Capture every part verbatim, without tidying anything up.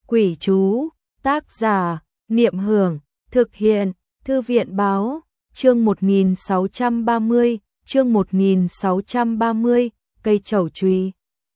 Quỷ chú, tác giả, Niệm Hưởng, thực hiện, Thư viện báo, chương một nghìn sáu trăm ba mươi, chương một nghìn sáu trăm ba mươi, cây trầu chùy.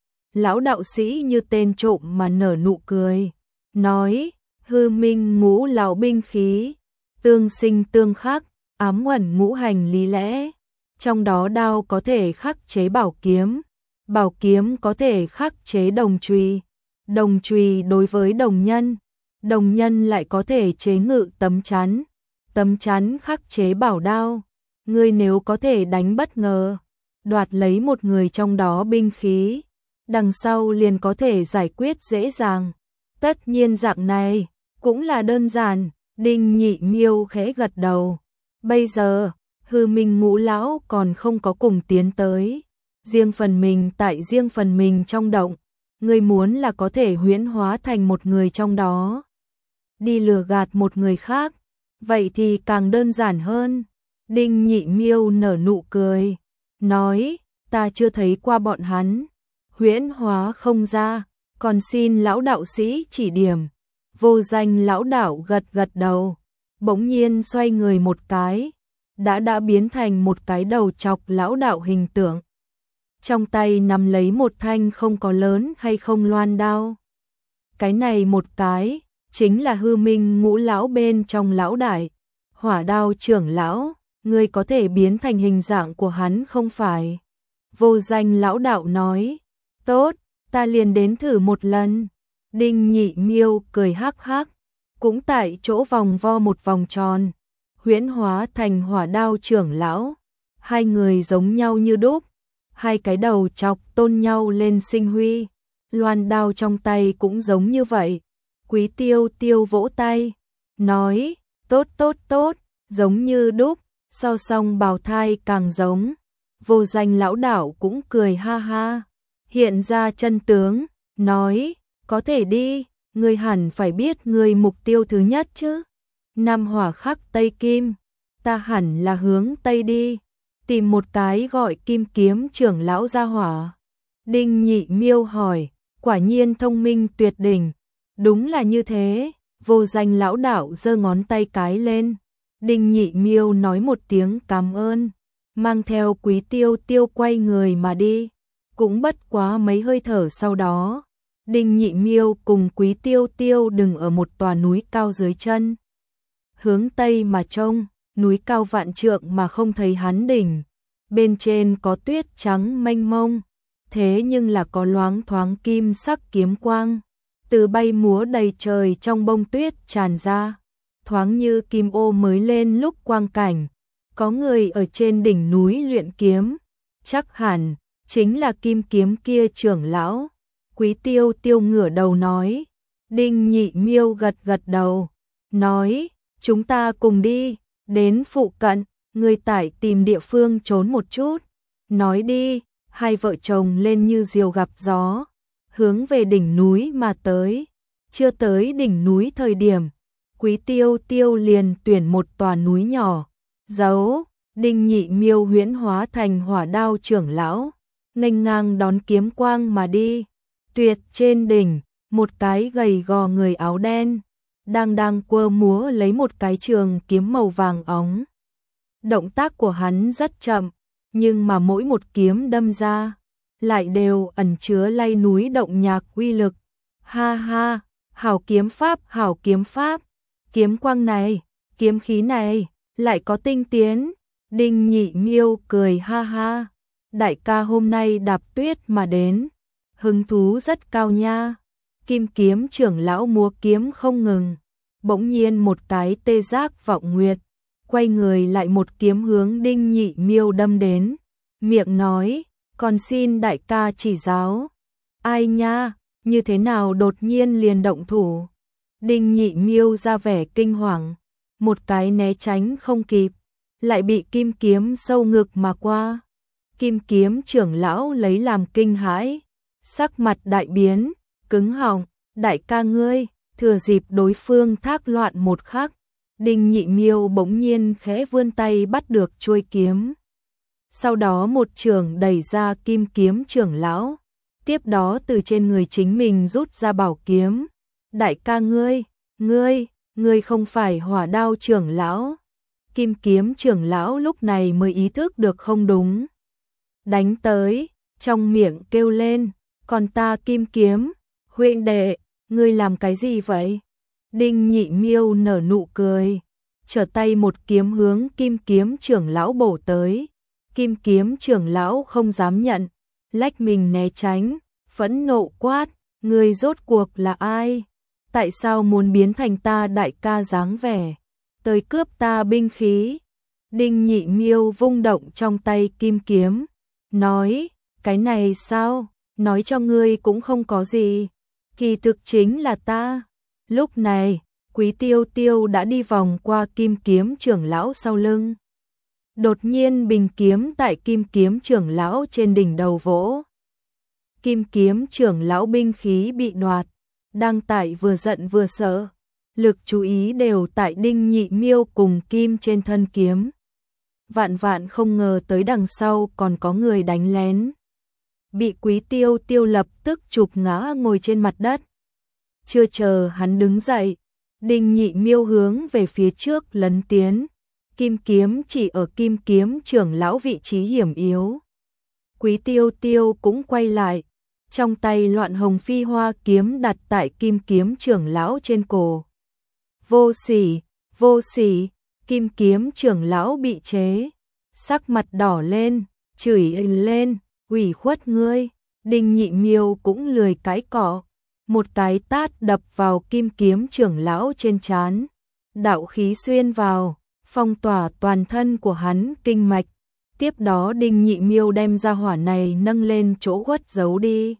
Lão đạo sĩ như tên trộm mà nở nụ cười, nói, hư minh ngũ lão binh khí, tương sinh tương khắc, ám uẩn ngũ hành lý lẽ, trong đó đao có thể khắc chế bảo kiếm, bảo kiếm có thể khắc chế đồng chùy, đồng chùy đối với đồng nhân, đồng nhân lại có thể chế ngự tấm chắn, tấm chắn khắc chế bảo đao. Ngươi nếu có thể đánh bất ngờ, đoạt lấy một người trong đó binh khí, đằng sau liền có thể giải quyết dễ dàng. Tất nhiên dạng này cũng là đơn giản. Đinh Nhị Miêu khẽ gật đầu. Bây giờ hư minh ngũ lão còn không có cùng tiến tới, riêng phần mình tại riêng phần mình trong động. Ngươi muốn là có thể huyễn hóa thành một người trong đó, đi lừa gạt một người khác, vậy thì càng đơn giản hơn. Đinh Nhị Miêu nở nụ cười, nói, ta chưa thấy qua bọn hắn, huyễn hóa không ra, còn xin lão đạo sĩ chỉ điểm. Vô Danh lão đạo gật gật đầu, bỗng nhiên xoay người một cái, đã đã biến thành một cái đầu chọc lão đạo hình tượng. Trong tay nắm lấy một thanh không có lớn hay không loan đao. Cái này một cái, chính là hư minh ngũ lão bên trong lão đại, hỏa đao trưởng lão. Ngươi có thể biến thành hình dạng của hắn không phải? Vô Danh lão đạo nói, tốt, ta liền đến thử một lần. Đinh Nhị Miêu cười hắc hắc, cũng tại chỗ vòng vo một vòng tròn, huyễn hóa thành hỏa đao trưởng lão. Hai người giống nhau như đúc, hai cái đầu chọc tôn nhau lên sinh huy, loan đao trong tay cũng giống như vậy. Quý Tiêu Tiêu vỗ tay, nói, tốt tốt tốt, giống như đúc. So song bào thai càng giống. Vô Danh lão đạo cũng cười ha ha, hiện ra chân tướng, nói, có thể đi, ngươi hẳn phải biết ngươi mục tiêu thứ nhất chứ. Nam hỏa khắc Tây Kim, ta hẳn là hướng Tây đi, tìm một cái gọi Kim Kiếm trưởng lão ra hỏa. Đinh Nhị Miêu hỏi, quả nhiên thông minh tuyệt đỉnh. Đúng là như thế. Vô Danh lão đạo giơ ngón tay cái lên. Đinh Nhị Miêu nói một tiếng cảm ơn, mang theo Quý Tiêu Tiêu quay người mà đi. Cũng bất quá mấy hơi thở sau đó, Đinh Nhị Miêu cùng Quý Tiêu Tiêu đứng ở một tòa núi cao dưới chân. Hướng Tây mà trông, núi cao vạn trượng mà không thấy hắn đỉnh. Bên trên có tuyết trắng mênh mông, thế nhưng là có loáng thoáng kim sắc kiếm quang, từ bay múa đầy trời trong bông tuyết tràn ra. Thoáng như kim ô mới lên lúc quang cảnh, có người ở trên đỉnh núi luyện kiếm, chắc hẳn chính là Kim Kiếm kia trưởng lão. Quý Tiêu Tiêu ngửa đầu nói. Đinh Nhị Miêu gật gật đầu, nói, chúng ta cùng đi, đến phụ cận, người tải tìm địa phương trốn một chút. Nói đi, hai vợ chồng lên như diều gặp gió, hướng về đỉnh núi mà tới. Chưa tới đỉnh núi thời điểm, Quý Tiêu Tiêu liền tuyển một tòa núi nhỏ, giấu. Đinh Nhị Miêu huyễn hóa thành hỏa đao trưởng lão, nghênh ngang đón kiếm quang mà đi. Tuyệt trên đỉnh, một cái gầy gò người áo đen, đang đang quơ múa lấy một cái trường kiếm màu vàng óng. Động tác của hắn rất chậm, nhưng mà mỗi một kiếm đâm ra, lại đều ẩn chứa lay núi động nhạc uy lực. Ha ha, hảo kiếm pháp, hảo kiếm pháp. Kiếm quang này, kiếm khí này, lại có tinh tiến. Đinh Nhị Miêu cười ha ha, đại ca hôm nay đạp tuyết mà đến, hứng thú rất cao nha. Kim Kiếm trưởng lão múa kiếm không ngừng, bỗng nhiên một cái tê giác vọng nguyệt, quay người lại một kiếm hướng Đinh Nhị Miêu đâm đến, miệng nói, còn xin đại ca chỉ giáo. Ai nha, như thế nào đột nhiên liền động thủ? Đinh Nhị Miêu ra vẻ kinh hoàng, một cái né tránh không kịp, lại bị kim kiếm sâu ngực mà qua. Kim Kiếm trưởng lão lấy làm kinh hãi, sắc mặt đại biến, cứng họng, đại ca ngươi, thừa dịp đối phương thác loạn một khắc, Đinh Nhị Miêu bỗng nhiên khẽ vươn tay bắt được chuôi kiếm. Sau đó một chưởng đẩy ra Kim Kiếm trưởng lão, tiếp đó từ trên người chính mình rút ra bảo kiếm, Đại ca ngươi, ngươi, ngươi không phải Hỏa Đao trưởng lão. Kim Kiếm trưởng lão lúc này mới ý thức được không đúng. Đánh tới, trong miệng kêu lên, còn ta Kim Kiếm, huynh đệ, ngươi làm cái gì vậy? Đinh Nhị Miêu nở nụ cười, trở tay một kiếm hướng Kim Kiếm trưởng lão bổ tới. Kim Kiếm trưởng lão không dám nhận, lách mình né tránh, phẫn nộ quát, ngươi rốt cuộc là ai? Tại sao muốn biến thành ta đại ca dáng vẻ, tới cướp ta binh khí? Đinh Nhị Miêu vung động trong tay kim kiếm, nói, cái này sao, nói cho ngươi cũng không có gì, kỳ thực chính là ta. Lúc này, Quý Tiêu Tiêu đã đi vòng qua Kim Kiếm trưởng lão sau lưng. Đột nhiên bình kiếm tại Kim Kiếm trưởng lão trên đỉnh đầu vỗ. Kim Kiếm trưởng lão binh khí bị đoạt, đang tại vừa giận vừa sợ, lực chú ý đều tại Đinh Nhị Miêu cùng kim trên thân kiếm. Vạn vạn không ngờ tới đằng sau còn có người đánh lén. Bị Quý Tiêu Tiêu lập tức chụp ngã ngồi trên mặt đất. Chưa chờ hắn đứng dậy, Đinh Nhị Miêu hướng về phía trước lấn tiến, kim kiếm chỉ ở Kim Kiếm trưởng lão vị trí hiểm yếu. Quý Tiêu Tiêu cũng quay lại, trong tay Loạn Hồng Phi Hoa kiếm đặt tại Kim Kiếm trưởng lão trên cổ. Vô sỉ, vô sỉ, Kim Kiếm trưởng lão bị chế, sắc mặt đỏ lên, chửi lên, ủy khuất ngươi. Đinh Nhị Miêu cũng lười cãi cọ, một cái tát đập vào Kim Kiếm trưởng lão trên trán, đạo khí xuyên vào, phong tỏa toàn thân của hắn kinh mạch. Tiếp đó Đinh Nhị Miêu đem ra hỏa này nâng lên chỗ khuất giấu đi.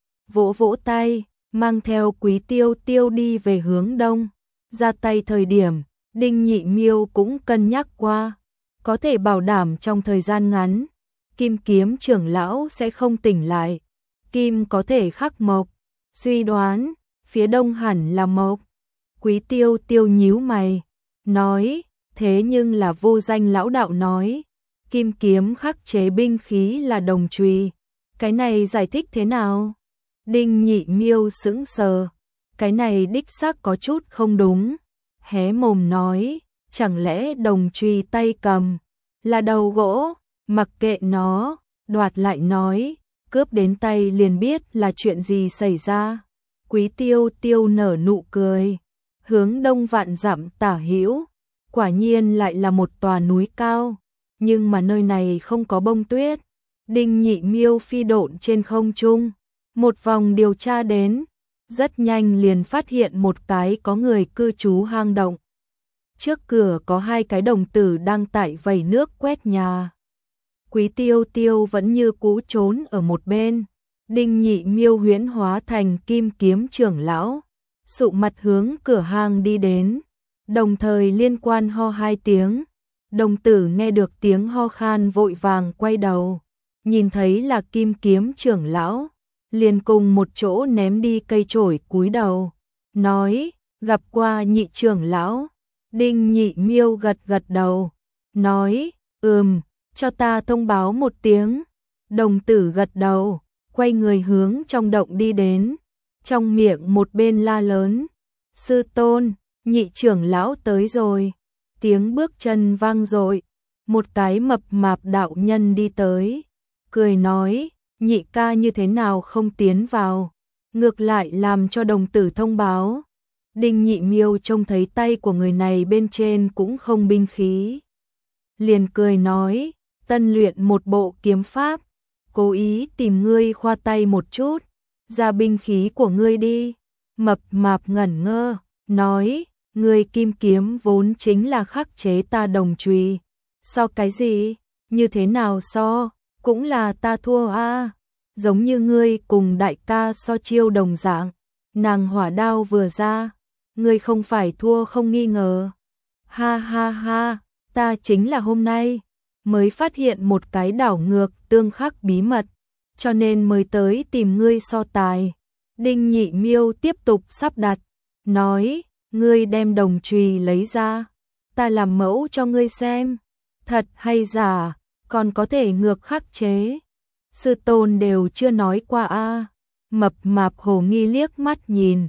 Vỗ vỗ tay, mang theo Quý Tiêu Tiêu đi về hướng đông. Ra tay thời điểm, Đinh Nhị Miêu cũng cân nhắc qua, có thể bảo đảm trong thời gian ngắn, Kim Kiếm trưởng lão sẽ không tỉnh lại. Kim có thể khắc mộc, suy đoán, phía đông hẳn là mộc. Quý Tiêu Tiêu nhíu mày, nói, thế nhưng là vô danh lão đạo nói, kim kiếm khắc chế binh khí là đồng chùy, cái này giải thích thế nào? Đinh Nhị Miêu sững sờ, cái này đích xác có chút không đúng, hé mồm nói, chẳng lẽ đồng chùy tay cầm là đầu gỗ, mặc kệ nó, đoạt lại nói, cướp đến tay liền biết là chuyện gì xảy ra. Quý Tiêu Tiêu nở nụ cười, hướng đông vạn dặm tả hữu, quả nhiên lại là một tòa núi cao, nhưng mà nơi này không có bông tuyết. Đinh Nhị Miêu phi độn trên không trung, một vòng điều tra đến, rất nhanh liền phát hiện một cái có người cư trú hang động. Trước cửa có hai cái đồng tử đang tại vẩy nước quét nhà. Quý Tiêu Tiêu vẫn như cũ trốn ở một bên. Đinh Nhị Miêu huyễn hóa thành Kim Kiếm trưởng lão, sụ mặt hướng cửa hang đi đến, đồng thời liên quan ho hai tiếng. Đồng tử nghe được tiếng ho khan vội vàng quay đầu, nhìn thấy là Kim Kiếm trưởng lão, liền cùng một chỗ ném đi cây chổi cúi đầu, nói, gặp qua Nhị trưởng lão. Đinh Nhị Miêu gật gật đầu, nói, ừm, cho ta thông báo một tiếng. Đồng tử gật đầu, quay người hướng trong động đi đến, trong miệng một bên la lớn, sư tôn, Nhị trưởng lão tới rồi. Tiếng bước chân vang dội, một cái mập mạp đạo nhân đi tới, cười nói, Nhị ca như thế nào không tiến vào, ngược lại làm cho đồng tử thông báo. Đinh Nhị Miêu trông thấy tay của người này bên trên cũng không binh khí, liền cười nói, tân luyện một bộ kiếm pháp, cố ý tìm ngươi khoa tay một chút, ra binh khí của ngươi đi. Mập mạp ngẩn ngơ, nói, ngươi kim kiếm vốn chính là khắc chế ta đồng chùy, so cái gì, như thế nào so, cũng là ta thua a, giống như ngươi cùng đại ca so chiêu đồng dạng, nàng hỏa đao vừa ra, ngươi không phải thua không nghi ngờ. Ha ha ha, ta chính là hôm nay mới phát hiện một cái đảo ngược tương khắc bí mật, cho nên mới tới tìm ngươi so tài. Đinh Nhị Miêu tiếp tục sắp đặt, nói, ngươi đem đồng chùy lấy ra, ta làm mẫu cho ngươi xem, thật hay giả, còn có thể ngược khắc chế. Sư tôn đều chưa nói qua a. Mập mạp hồ nghi liếc mắt nhìn,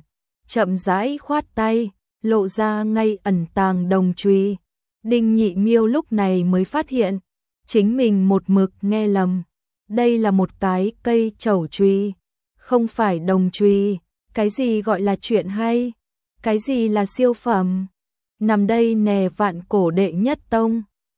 chậm rãi khoát tay, lộ ra ngay ẩn tàng đồng chùy. Đinh Nhị Miêu lúc này mới phát hiện, chính mình một mực nghe lầm. Đây là một cái cây chẩu chùy, không phải đồng chùy. Cái gì gọi là chuyện hay? Cái gì là siêu phẩm? Nằm đây nè, vạn cổ đệ nhất tông.